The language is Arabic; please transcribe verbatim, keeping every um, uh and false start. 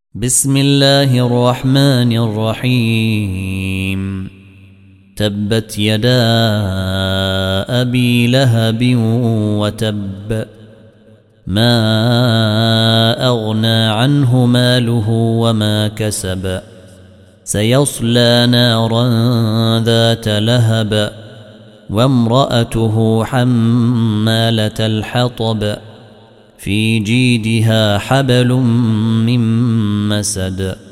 بسم الله الرحمن الرحيم. تبت يدا أبي لهب وتب، ما أغنى عنه ماله وما كسب، سيصلى نارا ذات لهب، وامرأته حمالة الحطب، في جيدها حبل من مسد.